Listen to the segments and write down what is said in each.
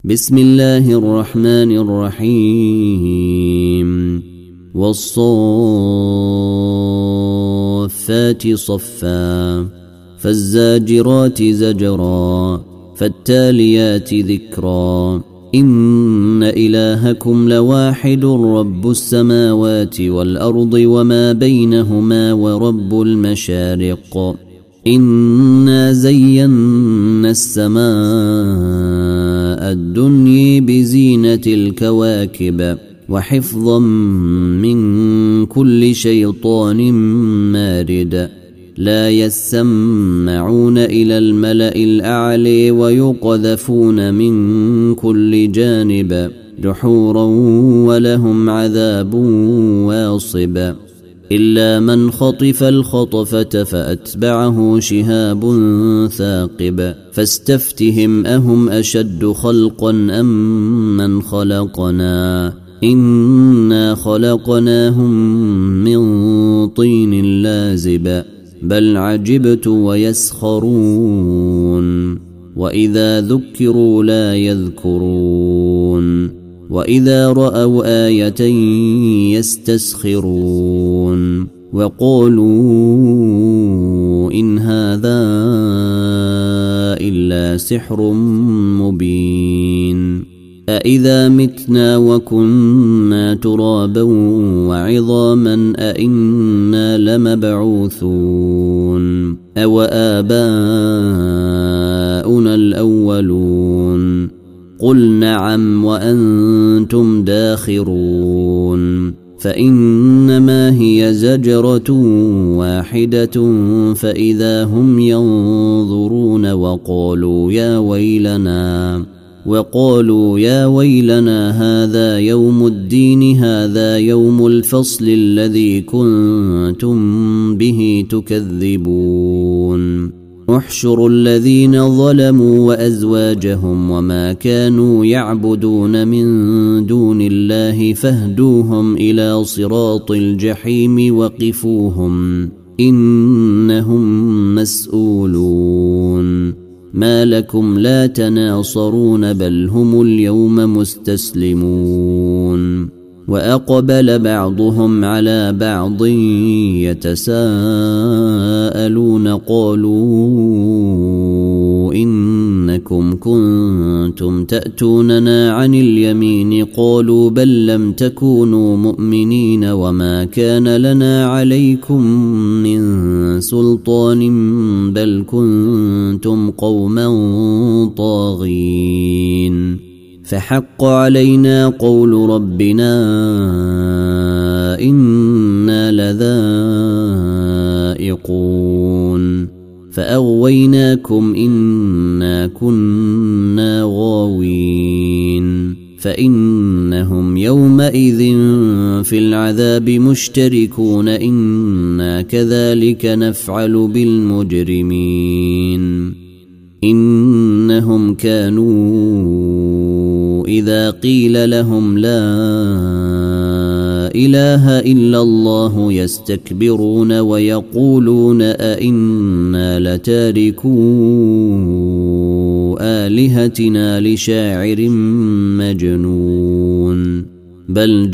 بسم الله الرحمن الرحيم والصافات صفا فالزاجرات زجرا فالتاليات ذكرا إن إلهكم لواحد رب السماوات والأرض وما بينهما ورب المشارق إنا زينا السماء الدنيا بزينة الكواكب وحفظا من كل شيطان مارد لا يسمعون إلى الملأ الأعلى ويقذفون من كل جانب دحورا ولهم عذاب واصب إلا من خطف الخطفة فأتبعه شهاب ثاقب فاستفتهم أهم أشد خلقا أم من خلقنا إنا خلقناهم من طين لازب بل عجبت ويسخرون وإذا ذكروا لا يذكرون وإذا رأوا آية يستسخرون وقالوا إن هذا إلا سحر مبين أإذا متنا وكنا ترابا وعظاما أإنا لمبعوثون أو آباؤنا الأولون قل نعم وأنتم داخرون فإنما هي زجرة واحدة فإذا هم ينظرون وقالوا يا ويلنا هذا يوم الدين هذا يوم الفصل الذي كنتم به تكذبون احشروا الذين ظلموا وأزواجهم وما كانوا يعبدون من دون الله فاهدوهم إلى صراط الجحيم وقفوهم إنهم مسؤولون ما لكم لا تناصرون بل هم اليوم مستسلمون وأقبل بعضهم على بعض يتساءلون قالوا إنكم كنتم تأتوننا عن اليمين قالوا بل لم تكونوا مؤمنين وما كان لنا عليكم من سلطان بل كنتم قوما طاغين فحق علينا قول ربنا إنا لذائقون فأغويناكم إنا كنا غاوين فإنهم يومئذ في العذاب مشتركون إنا كذلك نفعل بالمجرمين إنهم كانوا إذا قيل لهم لا إله إلا الله يستكبرون ويقولون أئنا لتاركو آلهتنا لشاعر مجنون بل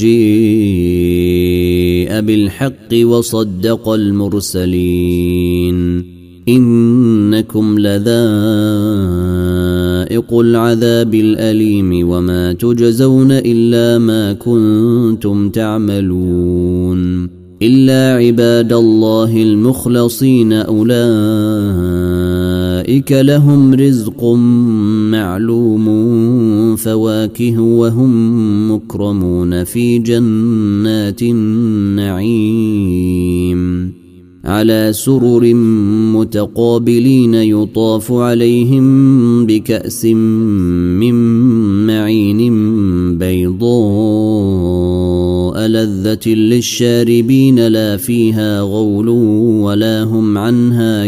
جيء بالحق وصدق المرسلين إنكم لذائق العذاب الأليم وما تجزون إلا ما كنتم تعملون إلا عباد الله المخلصين أولئك لهم رزق معلوم فواكه وهم مكرمون في جنات النعيم على سرر متقابلين يطاف عليهم بكأس من معين بيضاء لذة للشاربين لا فيها غول ولا هم عنها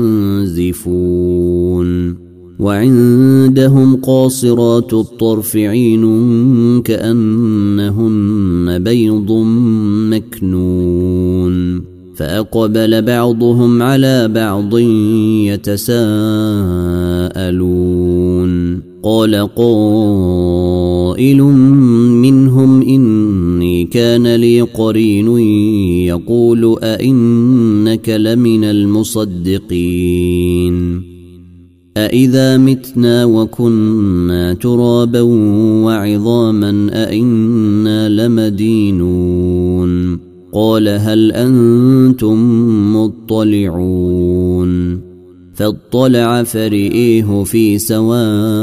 ينزفون وعندهم قاصرات الطرف عين كأنهن بيض مكنون فأقبل بعضهم على بعض يتساءلون قال قائل منهم إني كان لي قرين يقول أئنك لمن المصدقين أإذا متنا وكنا ترابا وعظاما أئنا لمدينون قال هل أنتم مطلعون فاطلع فرئيه في سواء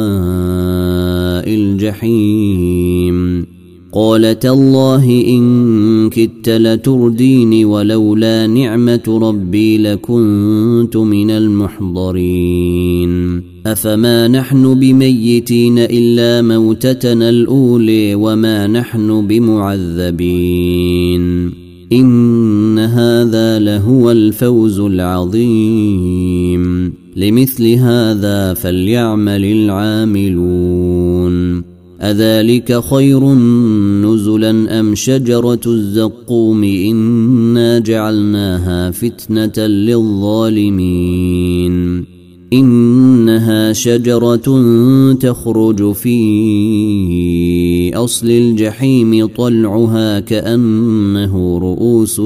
الجحيم قال تالله إن كدت لترديني ولولا نعمة ربي لكنت من المحضرين أفما نحن بميتين إلا موتتنا الأولى وما نحن بمعذبين إن هذا لهو الفوز العظيم لمثل هذا فليعمل العاملون أذلك خير نزلا أم شجرة الزقوم إنا جعلناها فتنة للظالمين إنها شجرة تخرج في أصل الجحيم طلعها كأنه رؤوس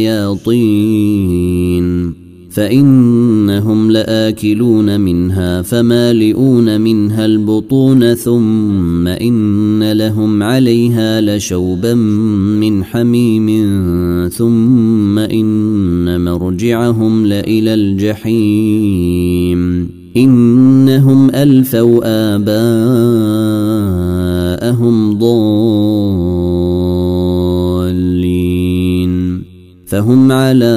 الشياطين فإنهم لآكلون منها فمالئون منها البطون ثم إن لهم عليها لشوبا من حميم ثم إن مرجعهم لإلى الجحيم إنهم ألفوا آباءهم ضالين فهم على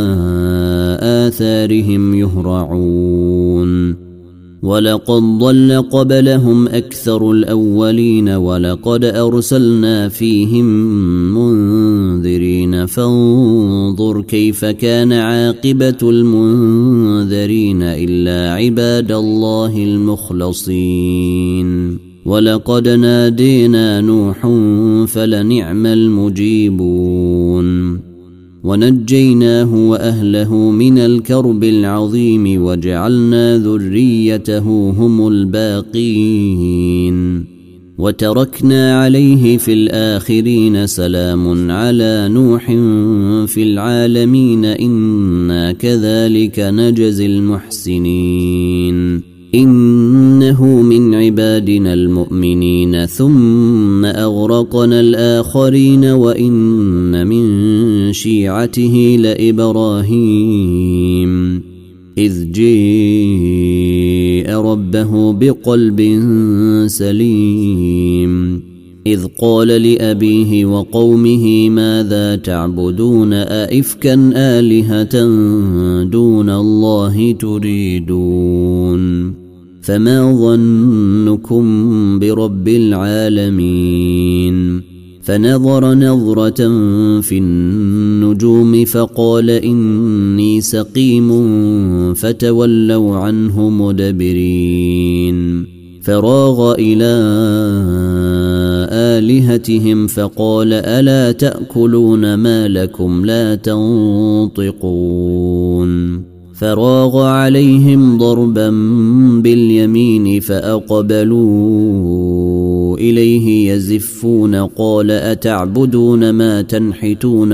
آثارهم يهرعون ولقد ضل قبلهم أكثر الأولين ولقد أرسلنا فيهم منذرين فانظر كيف كان عاقبة المنذرين إلا عباد الله المخلصين ولقد نادينا نوح فلنعم المجيبون ونجيناه وأهله من الكرب العظيم وجعلنا ذريته هم الباقين وتركنا عليه في الآخرين سلام على نوح في العالمين إنا كذلك نجزي المحسنين إنه من عبادنا المؤمنين ثم أغرقنا الآخرين وإن من شيعته لإبراهيم إذ جاء ربه بقلب سليم إذ قال لأبيه وقومه ماذا تعبدون أئفكا آلهة دون الله تريدون فما ظنكم برب العالمين فنظر نظرة في النجوم فقال إني سقيم فتولوا عنه مدبرين فراغ إلى آلهتهم فقال ألا تأكلون ما لكم لا تنطقون فراغ عليهم ضربا باليمين فأقبلوا إليه يزفون قال أتعبدون ما تنحتون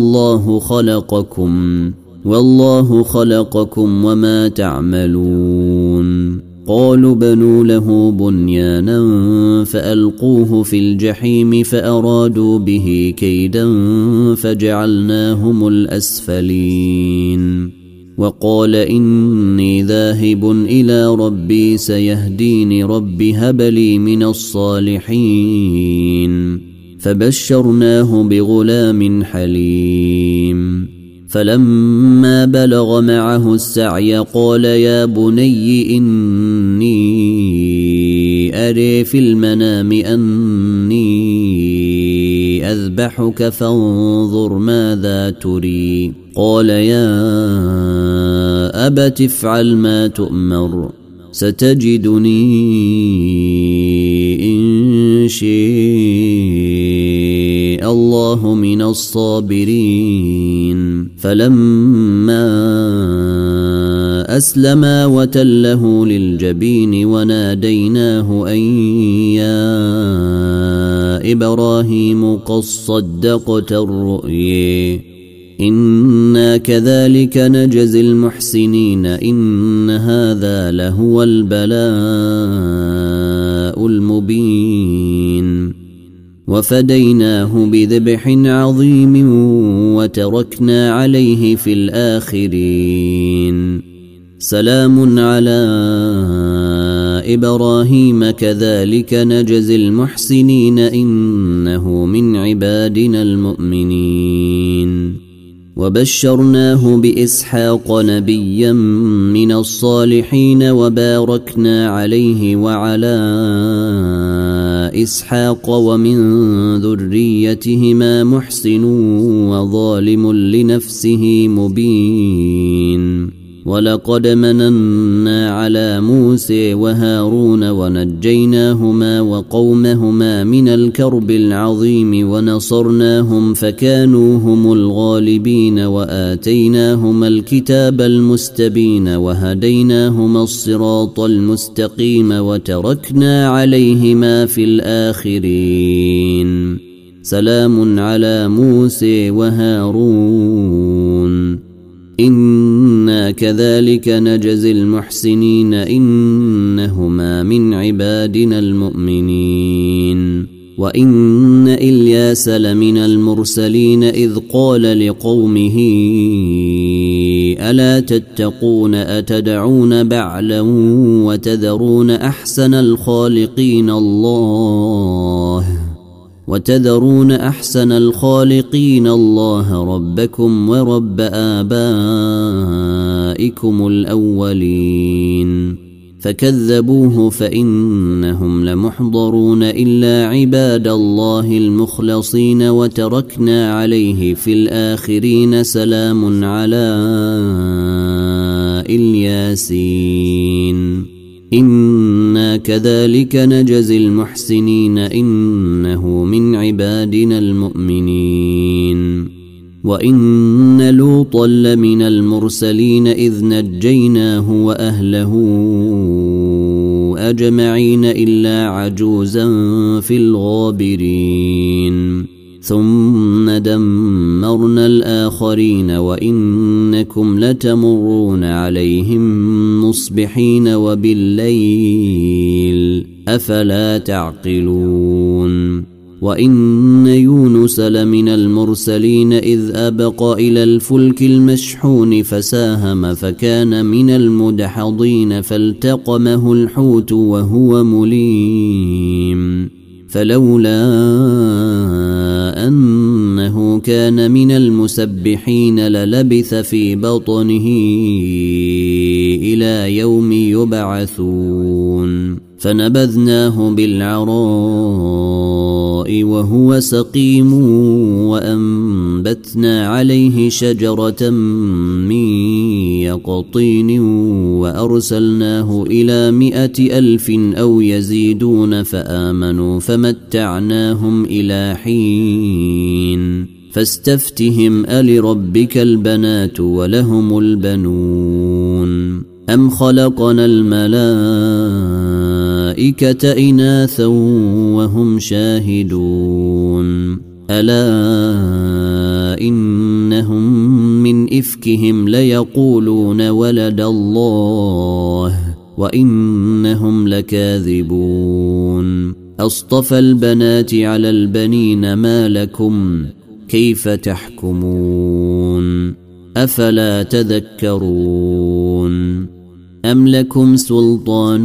والله خلقكم وما تعملون قالوا بنوا له بنيانا فألقوه في الجحيم فأرادوا به كيدا فجعلناهم الأسفلين وقال إني ذاهب إلى ربي سيهديني رب هب لي من الصالحين فبشرناه بغلام حليم فلما بلغ معه السعي قال يا بني إني أري في المنام أني أذبحك فانظر ماذا تري قال يا أبت افعل ما تؤمر ستجدني إن شاء الله من الصابرين فلما فأسلما وتله للجبين وناديناه أن يا إبراهيم قد صدقت الرؤيا إنا كذلك نجزي المحسنين إن هذا لهو البلاء المبين وفديناه بذبح عظيم وتركنا عليه في الآخرين سلام على إبراهيم كذلك نجزي المحسنين إنه من عبادنا المؤمنين وبشرناه بإسحاق نبيا من الصالحين وباركنا عليه وعلى إسحاق ومن ذريتهما محسن وظالم لنفسه مبين ولقد مننا على موسى وهارون ونجيناهما وقومهما من الكرب العظيم ونصرناهم فكانوا هم الغالبين وآتيناهما الكتاب المستبين وهديناهما الصراط المستقيم وتركنا عليهما في الآخرين سلام على موسى وهارون إنا كذلك نجزي المحسنين إنهما من عبادنا المؤمنين وإن إلياس لمن المرسلين إذ قال لقومه ألا تتقون أتدعون بعلا وتذرون أحسن الخالقين الله ربكم ورب آبائكم الأولين فكذبوه فإنهم لمحضرون إلا عباد الله المخلصين وتركنا عليه في الآخرين سلام على الياسين إنا كذلك نجزي المحسنين إنه من عبادنا المؤمنين وإن لوطا لمن المرسلين إذ نجيناه وأهله أجمعين إلا عجوزا في الغابرين ثم دمرنا الآخرين وإنكم لتمرون عليهم مصبحين وبالليل أفلا تعقلون وإن يونس لمن المرسلين إذ أبق إلى الفلك المشحون فساهم فكان من المدحضين فالتقمه الحوت وهو مليم فلولا أنه كان من المسبحين للبث في بطنه إلى يوم يبعثون فنبذناه بالعراء وهو سقيم وأنبتنا عليه شجرة من يقطين وأرسلناه إلى 100,000 أو يزيدون فآمنوا فمتعناهم إلى حين فاستفتهم ألربك البنات ولهم البنون أم خلقنا الملائكة إناثا وهم شاهدون ألا إنهم من إفكهم ليقولون ولد الله وإنهم لكاذبون أصطفى البنات على البنين ما لكم كيف تحكمون أفلا تذكرون أم لكم سلطان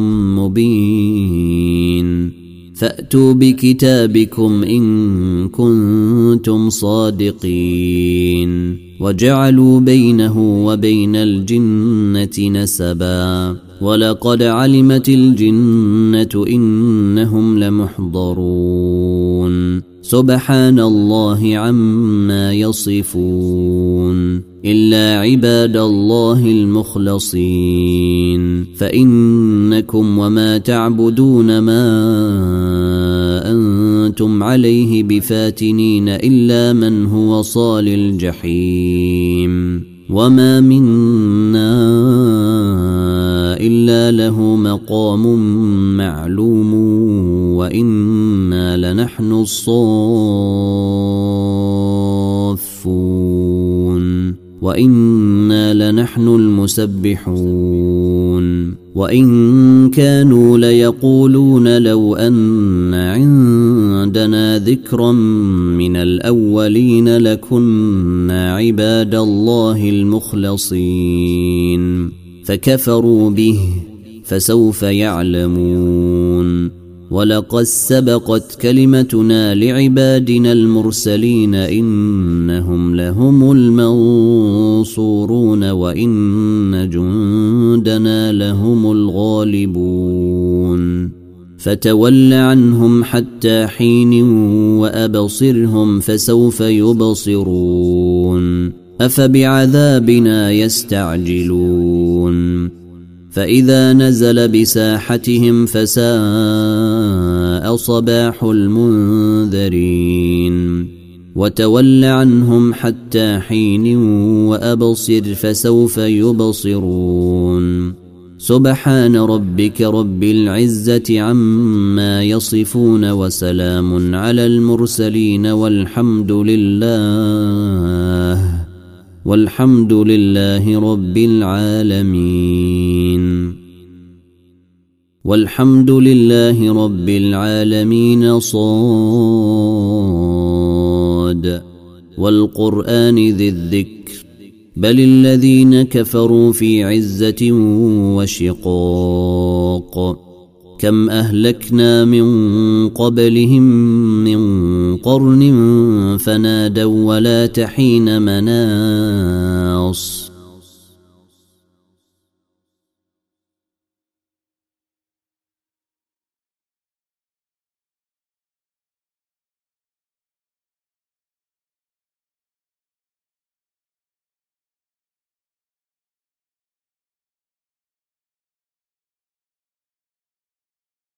مبين فأتوا بكتابكم إن كنتم صادقين وجعلوا بينه وبين الجنة نسبا ولقد علمت الجنة إنهم لمحضرون سبحان الله عما يصفون إلا عباد الله المخلصين فإنكم وما تعبدون ما أنتم عليه بفاتنين إلا من هو صال الجحيم وما منا إلا له مقام معلوم وإنا لنحن الصافون وإنا لنحن المسبحون وإن كانوا ليقولون لو أن عندنا ذكرا من الأولين لكنا عباد الله المخلصين فكفروا به فسوف يعلمون ولقد سبقت كلمتنا لعبادنا المرسلين إنهم لهم المنصورون وإن جندنا لهم الغالبون فتول عنهم حتى حين وأبصرهم فسوف يبصرون أفبعذابنا يستعجلون فإذا نزل بساحتهم فساء صباح المنذرين وتول عنهم حتى حين وأبصر فسوف يبصرون سبحان ربك رب العزة عما يصفون وسلام على المرسلين والحمد لله رب العالمين والحمد لله رب العالمين صاد والقرآن ذي الذكر بل الذين كفروا في عزة وشقاق كم أهلكنا من قبلهم من قرن فنادوا ولا تحين مناص